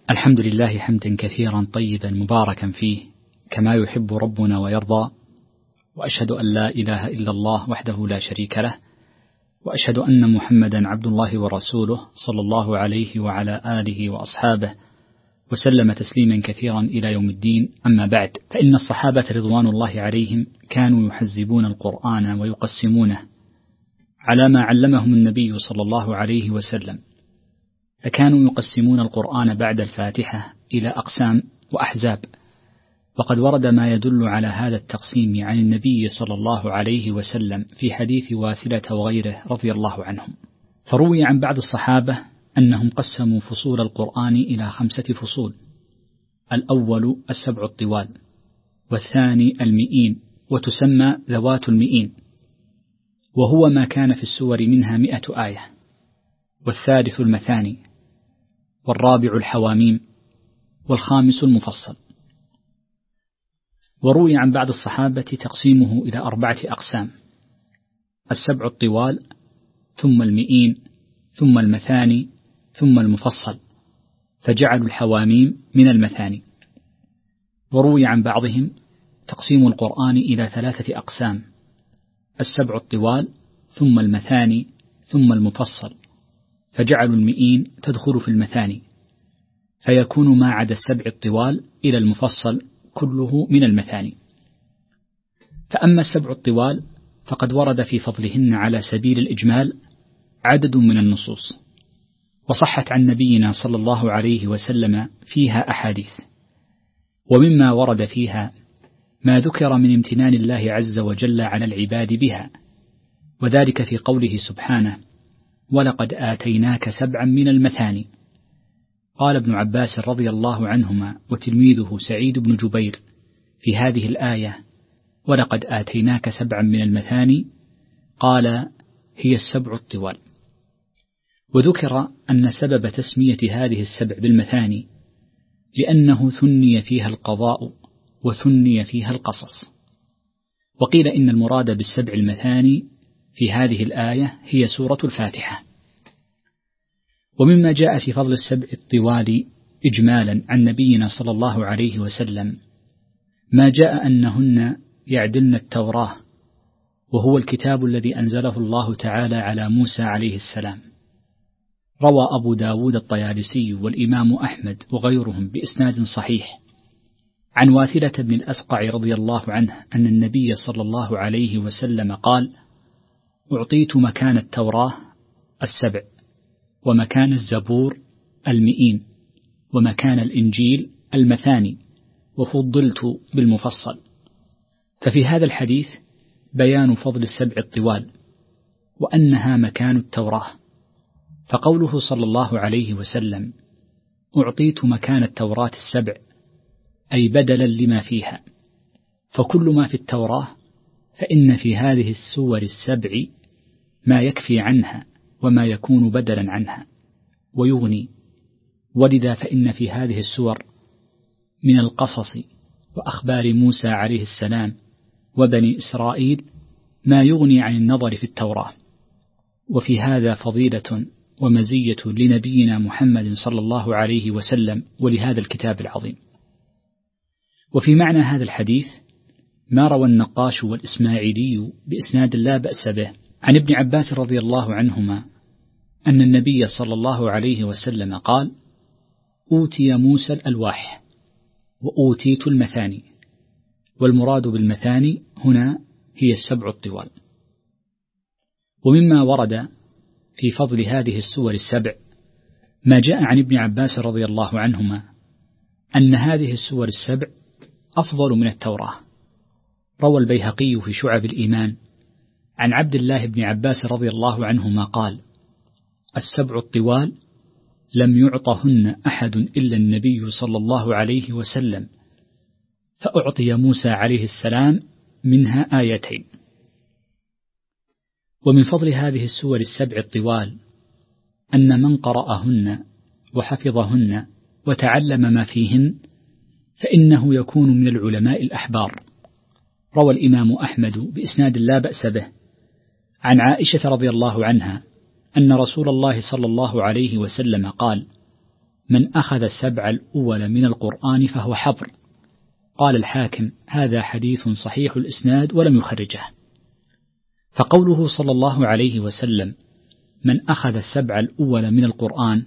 الحمد لله حمدا كثيرا طيبا مباركا فيه كما يحب ربنا ويرضى، وأشهد أن لا إله إلا الله وحده لا شريك له، وأشهد أن محمدا عبد الله ورسوله صلى الله عليه وعلى آله وأصحابه وسلم تسليما كثيرا إلى يوم الدين. أما بعد، فإن الصحابة رضوان الله عليهم كانوا يحزبون القرآن ويقسمونه على ما علمهم النبي صلى الله عليه وسلم، فكانوا يقسمون القرآن بعد الفاتحة إلى أقسام وأحزاب، وقد ورد ما يدل على هذا التقسيم عن النبي صلى الله عليه وسلم في حديث واثلة وغيره رضي الله عنهم. فروي عن بعض الصحابة أنهم قسموا فصول القرآن إلى 5 فصول: الأول 7 الطوال، والثاني 100، وتسمى ذوات 100، وهو ما كان في السور منها 100 آية، والثالث المثاني، والرابع الحواميم، والخامس المفصل. وروي عن بعض الصحابة تقسيمه إلى 4 أقسام: 7 الطوال، ثم 100، ثم المثاني، ثم المفصل، فجعلوا الحواميم من المثاني. وروي عن بعضهم تقسيم القرآن إلى 3 أقسام: 7 الطوال، ثم المثاني، ثم المفصل، فجعلوا 100 تدخل في المثاني، فيكون ما عدا 7 الطوال إلى المفصل كله من المثاني. فأما 7 الطوال فقد ورد في فضلهن على سبيل الإجمال عدد من النصوص، وصحت عن نبينا صلى الله عليه وسلم فيها أحاديث، ومما ورد فيها ما ذكر من امتنان الله عز وجل على العباد بها، وذلك في قوله سبحانه: ولقد آتيناك 7 من المثاني. قال ابن عباس رضي الله عنهما وتلميذه سعيد بن جبير في هذه الآية: ولقد آتيناك 7 من المثاني، قال: هي 7 الطوال. وذكر أن سبب تسمية هذه 7 بالمثاني لأنه ثني فيها القضاء وثني فيها القصص. وقيل إن المراد بال7 المثاني في هذه الآية هي سورة الفاتحة. ومما جاء في فضل 7 الطوال إجمالا عن نبينا صلى الله عليه وسلم ما جاء أنهن يعدلن التوراة، وهو الكتاب الذي أنزله الله تعالى على موسى عليه السلام. روى أبو داود الطيالسي والإمام أحمد وغيرهم بإسناد صحيح عن واثلة بن الأسقع رضي الله عنه أن النبي صلى الله عليه وسلم قال: أعطيت مكان التوراة 7، ومكان الزبور 100، ومكان الإنجيل 200، وفضلت بالمفصل. ففي هذا الحديث بيان فضل 7 الطوال وأنها مكان التوراة. فقوله صلى الله عليه وسلم: أعطيت مكان التوراة 7، أي بدلا لما فيها، فكل ما في التوراة فإن في هذه السور 7 ما يكفي عنها وما يكون بدلا عنها ويغني. ولذا فإن في هذه السور من القصص وأخبار موسى عليه السلام وبني إسرائيل ما يغني عن النظر في التوراة. وفي هذا فضيلة ومزية لنبينا محمد صلى الله عليه وسلم ولهذا الكتاب العظيم. وفي معنى هذا الحديث ما روى النقاش والإسماعيلي بإسناد لا بأس به عن ابن عباس رضي الله عنهما أن النبي صلى الله عليه وسلم قال: أوتي موسى الألواح وأوتيت المثاني. والمراد بالمثاني هنا هي 7 الطوال. ومما ورد في فضل هذه السور 7 ما جاء عن ابن عباس رضي الله عنهما أن هذه السور 7 أفضل من التوراة. روى البيهقي في شعب الإيمان عن عبد الله بن عباس رضي الله عنهما قال: 7 الطوال لم يعطهن أحد إلا النبي صلى الله عليه وسلم، فأعطي موسى عليه السلام منها 2. ومن فضل هذه السور 7 الطوال أن من قرأهن وحفظهن وتعلم ما فيهن فإنه يكون من العلماء الأحبار. روى الإمام أحمد بإسناد لا بأس به عن عائشة رضي الله عنها أن رسول الله صلى الله عليه وسلم قال: من أخذ السبع الأول من القرآن فهو حبر. قال الحاكم: هذا حديث صحيح الإسناد ولم يخرجه. فقوله صلى الله عليه وسلم: من أخذ السبع الأول من القرآن،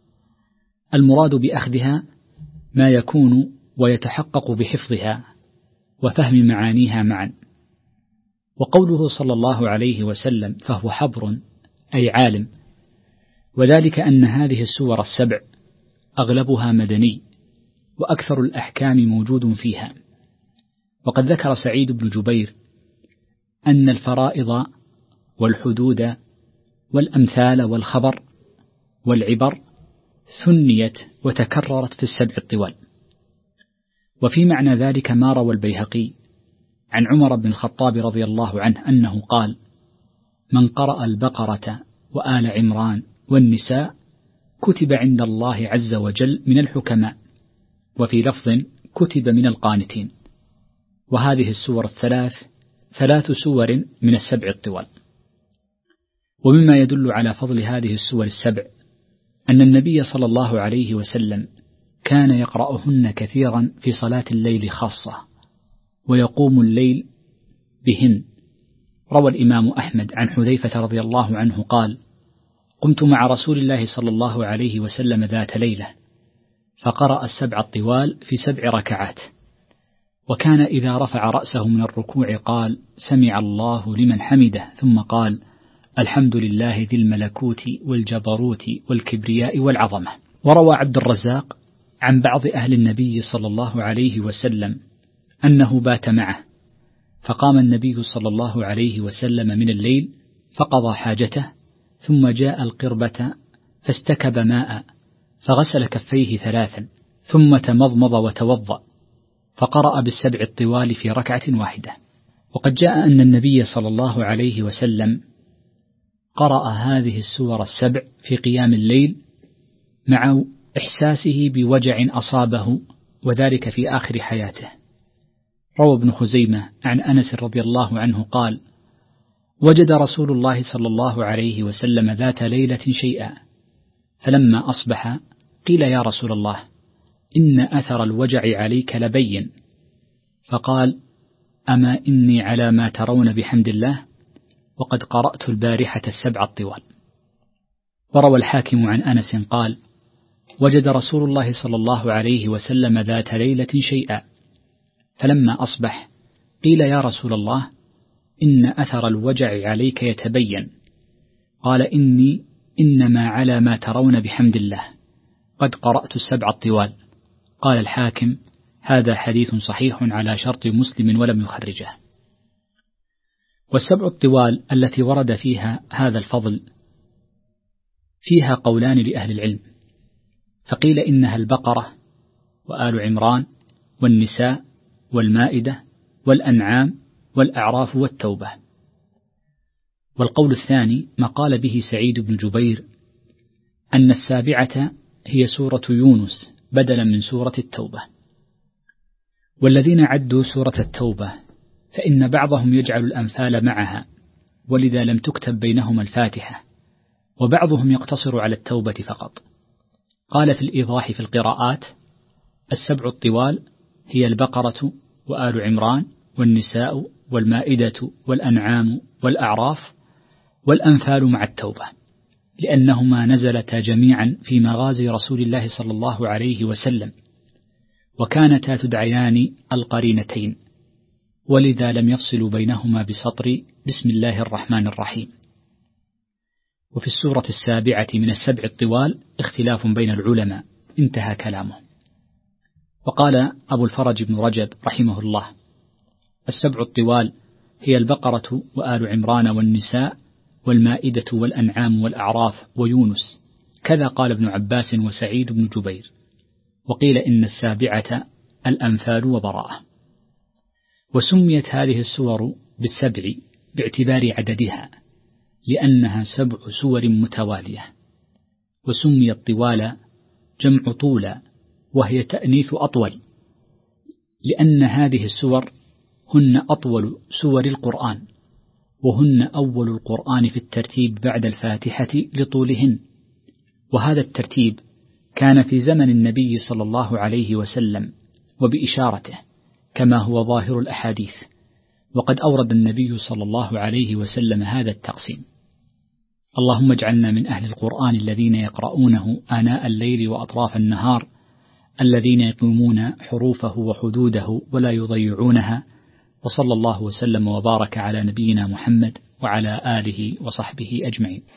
المراد بأخذها ما يكون ويتحقق بحفظها وفهم معانيها معا. وقوله صلى الله عليه وسلم فهو حبر أي عالم، وذلك أن هذه السور السبع أغلبها مدني، وأكثر الأحكام موجود فيها. وقد ذكر سعيد بن جبير أن الفرائض والحدود والأمثال والخبر والعبر ثنيت وتكررت في السبع الطوال. وفي معنى ذلك ما روى البيهقي عن عمر بن الخطاب رضي الله عنه أنه قال: من قرأ البقرة وآل عمران والنساء كتب عند الله عز وجل من الحكماء، وفي لفظ كتب من القانتين. وهذه السور الثلاث 3 سور من السبع الطوال. ومما يدل على فضل هذه السور السبع أن النبي صلى الله عليه وسلم كان يقرأهن كثيرا في صلاة الليل خاصة، ويقوم الليل بهن. روى الإمام أحمد عن حذيفة رضي الله عنه قال: قمت مع رسول الله صلى الله عليه وسلم ذات ليلة فقرأ السبع الطوال في 7 ركعات، وكان إذا رفع رأسه من الركوع قال: سمع الله لمن حمده، ثم قال: الحمد لله ذي الملكوت والجبروت والكبرياء والعظمة. وروى عبد الرزاق عن بعض أهل النبي صلى الله عليه وسلم أنه بات معه، فقام النبي صلى الله عليه وسلم من الليل فقضى حاجته، ثم جاء القربة فاستكب ماء فغسل كفيه 3، ثم تمضمض وتوضأ، فقرأ بالسبع الطوال في ركعة واحدة. وقد جاء أن النبي صلى الله عليه وسلم قرأ هذه السور السبع في قيام الليل مع إحساسه بوجع أصابه، وذلك في آخر حياته. روى ابن خزيمة عن أنس رضي الله عنه قال: وجد رسول الله صلى الله عليه وسلم ذات ليلة شيئا، فلما أصبح قيل: يا رسول الله، إن أثر الوجع عليك لبين. فقال: أما إني على ما ترون بحمد الله، وقد قرأت البارحة السبع الطوال. وروى الحاكم عن أنس قال: وجد رسول الله صلى الله عليه وسلم ذات ليلة شيئا، فلما أصبح قيل: يا رسول الله، إن أثر الوجع عليك يتبين. قال: إنما على ما ترون بحمد الله، قد قرأت السبع الطوال. قال الحاكم: هذا حديث صحيح على شرط مسلم ولم يخرجه. والسبع الطوال التي ورد فيها هذا الفضل فيها قولان لأهل العلم، فقيل إنها البقرة وآل عمران والنساء والمائدة والأنعام والأعراف والتوبة. والقول الثاني ما قال به سعيد بن جبير، أن السابعة هي سورة يونس بدلا من سورة التوبة. والذين عدوا سورة التوبة فإن بعضهم يجعل الأمثال معها، ولذا لم تكتب بينهما الفاتحة، وبعضهم يقتصر على التوبة فقط. قال في الإيضاح في القراءات: السبع الطوال هي البقرة وآل عمران والنساء والمائدة والأنعام والأعراف والأنفال مع التوبة، لأنهما نزلتا جميعا في مغازي رسول الله صلى الله عليه وسلم، وكانتا تدعيان القرينتين، ولذا لم يفصلوا بينهما بسطر بسم الله الرحمن الرحيم. وفي السورة السابعة من السبع الطوال اختلاف بين العلماء، انتهى كلامه. وقال أبو الفرج بن رجب رحمه الله: السبع الطوال هي البقرة وآل عمران والنساء والمائدة والأنعام والأعراف ويونس، كذا قال ابن عباس وسعيد بن جبير. وقيل إن السابعة الأنفال وبراءة. وسميت هذه السور بالسبع باعتبار عددها، لأنها 7 سور متوالية. وسميت طوال جمع طولى، وهي تأنيث أطول، لأن هذه السور هن أطول سور القرآن، وهن أول القرآن في الترتيب بعد الفاتحة لطولهن. وهذا الترتيب كان في زمن النبي صلى الله عليه وسلم وبإشارته كما هو ظاهر الأحاديث، وقد أورد النبي صلى الله عليه وسلم هذا التقسيم. اللهم اجعلنا من أهل القرآن الذين يقرؤونه آناء الليل وأطراف النهار، الذين يقيمون حروفه وحدوده ولا يضيعونها. وصلى الله وسلم وبارك على نبينا محمد وعلى آله وصحبه أجمعين.